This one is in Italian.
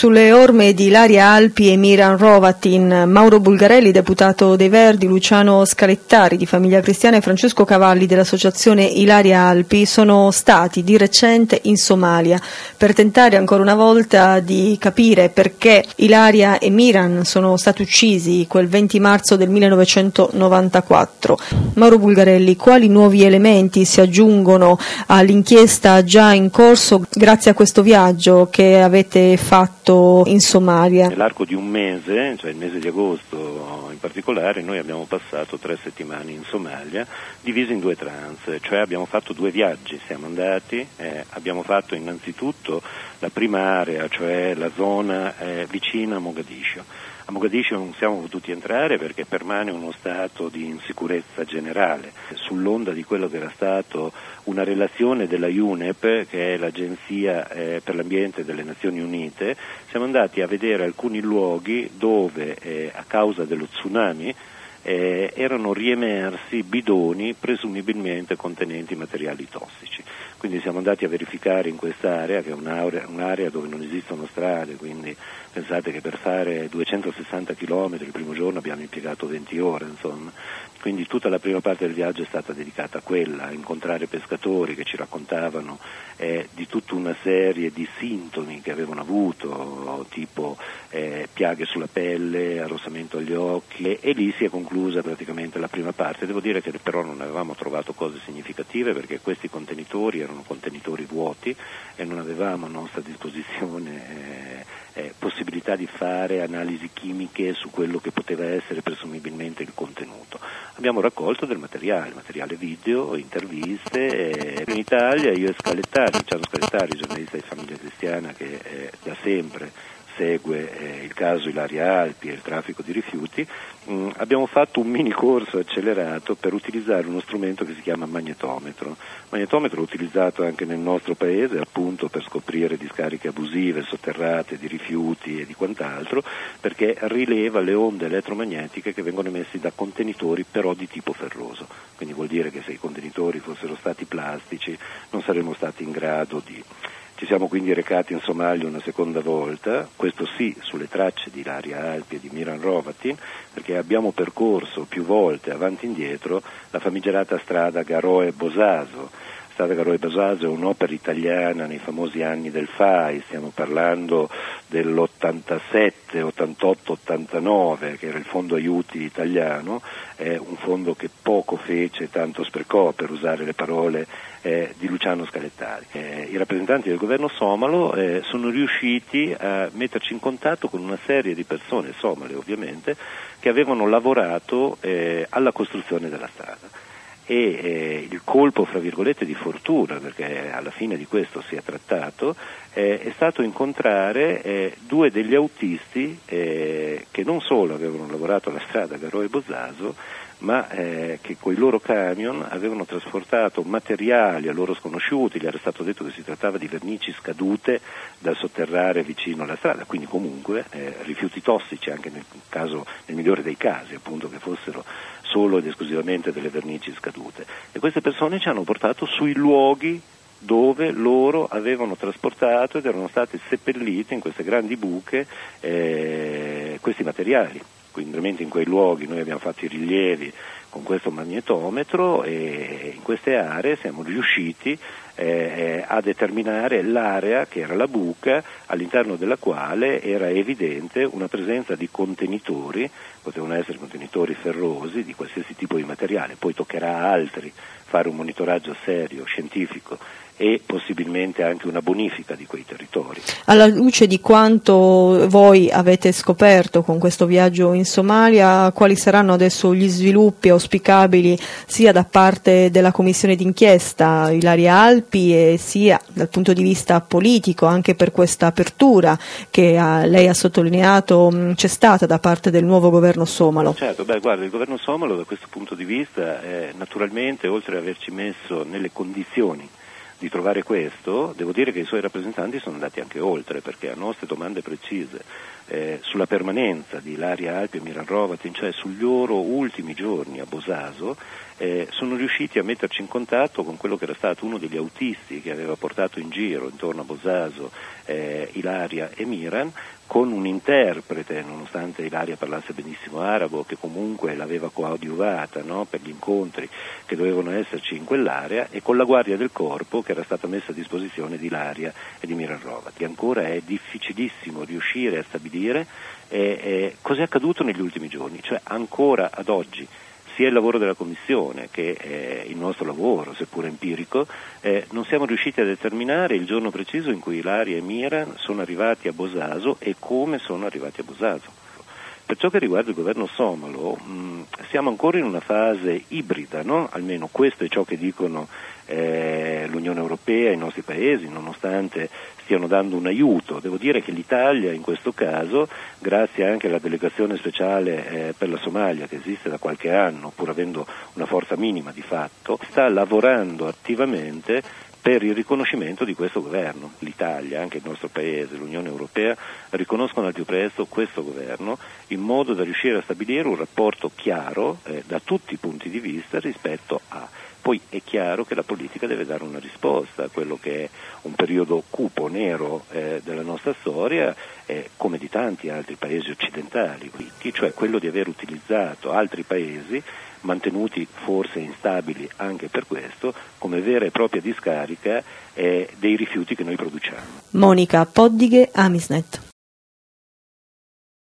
Sulle orme di Ilaria Alpi e Miran Hrovatin, Mauro Bulgarelli, deputato dei Verdi, Luciano Scalettari di Famiglia Cristiana e Francesco Cavalli dell'associazione Ilaria Alpi sono stati di recente in Somalia per tentare ancora una volta di capire perché Ilaria e Miran sono stati uccisi quel 20 marzo del 1994. Mauro Bulgarelli, quali nuovi elementi si aggiungono all'inchiesta già in corso grazie a questo viaggio che avete fatto in Somalia? Nell'arco di un mese, cioè il mese di agosto in particolare, noi abbiamo passato 3 settimane in Somalia, divisi in 2 trance, cioè abbiamo fatto 2 viaggi, siamo andati, abbiamo fatto innanzitutto la prima area, cioè la zona vicina a Mogadiscio. A Mogadiscio non siamo potuti entrare perché permane uno stato di insicurezza generale, sull'onda di quello che era stato una relazione della UNEP, che è l'Agenzia per l'Ambiente delle Nazioni Unite. Siamo andati a vedere alcuni luoghi dove a causa dello tsunami erano riemersi bidoni presumibilmente contenenti materiali tossici. Quindi siamo andati a verificare in quest'area, che è un'area dove non esistono strade, quindi pensate che per fare 260 km il primo giorno abbiamo impiegato 20 ore, insomma. Quindi tutta la prima parte del viaggio è stata dedicata a quella, a incontrare pescatori che ci raccontavano di tutta una serie di sintomi che avevano avuto, tipo piaghe sulla pelle, arrossamento agli occhi, e lì si è conclusa praticamente la prima parte. Devo dire che però non avevamo trovato cose significative perché questi contenitori erano contenitori vuoti e non avevamo a nostra disposizione possibilità di fare analisi chimiche su quello che poteva essere presumibilmente il contenuto. Abbiamo raccolto del materiale video, interviste. In Italia io e Scalettari, Luciano Scalettari, giornalista di Famiglia Cristiana che da sempre segue il caso Ilaria Alpi e il traffico di rifiuti, abbiamo fatto un mini corso accelerato per utilizzare uno strumento che si chiama magnetometro. Magnetometro utilizzato anche nel nostro paese appunto per scoprire discariche abusive, sotterrate, di rifiuti e di quant'altro, perché rileva le onde elettromagnetiche che vengono emesse da contenitori però di tipo ferroso. Quindi vuol dire che se i contenitori fossero stati plastici non saremmo stati in grado di... Ci siamo quindi recati in Somalia una seconda volta, questo sì sulle tracce di Ilaria Alpi e di Miran Hrovatin, perché abbiamo percorso più volte avanti e indietro la famigerata strada Garoe-Bosaso. Strada Garoe-Bosaso è un'opera italiana nei famosi anni del FAI, stiamo parlando dell'87, 88, 89, che era il fondo aiuti italiano, un fondo che poco fece, tanto sprecò, per usare le parole di Luciano Scalettari. I rappresentanti del governo somalo sono riusciti a metterci in contatto con una serie di persone somale ovviamente che avevano lavorato alla costruzione della strada. E il colpo fra virgolette di fortuna, perché alla fine di questo si è trattato, è stato incontrare 2 degli autisti che non solo avevano lavorato alla strada Garoe-Bosaso, ma che con i loro camion avevano trasportato materiali a loro sconosciuti. Gli era stato detto che si trattava di vernici scadute da sotterrare vicino alla strada, quindi comunque rifiuti tossici, anche nel migliore dei casi, appunto, che fossero solo ed esclusivamente delle vernici scadute. E queste persone ci hanno portato sui luoghi dove loro avevano trasportato ed erano stati seppelliti in queste grandi buche questi materiali. Quindi in quei luoghi noi abbiamo fatto i rilievi con questo magnetometro e in queste aree siamo riusciti a determinare l'area che era la buca, all'interno della quale era evidente una presenza di contenitori, potevano essere contenitori ferrosi di qualsiasi tipo di materiale. Poi toccherà a altri fare un monitoraggio serio, scientifico e possibilmente anche una bonifica di quei territori. Alla luce di quanto voi avete scoperto con questo viaggio in Somalia, quali saranno adesso gli sviluppi auspicabili sia da parte della commissione d'inchiesta Ilaria Alpi e sia dal punto di vista politico, anche per questa apertura che lei ha sottolineato c'è stata da parte del nuovo governo somalo? Certo, guarda, il governo somalo da questo punto di vista naturalmente, oltre ad averci messo nelle condizioni di trovare questo, devo dire che i suoi rappresentanti sono andati anche oltre, perché a nostre domande precise sulla permanenza di Ilaria Alpi e Miran Hrovatin, cioè sugli loro ultimi giorni a Bosaso, sono riusciti a metterci in contatto con quello che era stato uno degli autisti che aveva portato in giro intorno a Bosaso Ilaria e Miran, con un interprete, nonostante Ilaria parlasse benissimo arabo, che comunque l'aveva coadiuvata, no, per gli incontri che dovevano esserci in quell'area, e con la guardia del corpo che era stata messa a disposizione di Ilaria e di Miran Hrovatin. Ancora è difficilissimo riuscire a stabilire cosa è accaduto negli ultimi giorni, cioè ancora ad oggi sia il lavoro della Commissione che il nostro lavoro, seppur empirico, non siamo riusciti a determinare il giorno preciso in cui Ilaria e Miran sono arrivati a Bosaso e come sono arrivati a Bosaso. Per ciò che riguarda il governo somalo, siamo ancora in una fase ibrida, no? Almeno questo è ciò che dicono l'Unione Europea e i nostri paesi, nonostante stiano dando un aiuto. Devo dire che l'Italia in questo caso, grazie anche alla delegazione speciale per la Somalia, che esiste da qualche anno, pur avendo una forza minima di fatto, sta lavorando attivamente per il riconoscimento di questo governo. L'Italia, anche il nostro Paese, l'Unione Europea riconoscono al più presto questo governo, in modo da riuscire a stabilire un rapporto chiaro da tutti i punti di vista rispetto a. Poi è chiaro che la politica deve dare una risposta a quello che è un periodo cupo, nero della nostra storia, come di tanti altri paesi occidentali, cioè quello di aver utilizzato altri paesi, mantenuti forse instabili anche per questo, come vera e propria discarica dei rifiuti che noi produciamo. Monica Poddighe, Amisnet.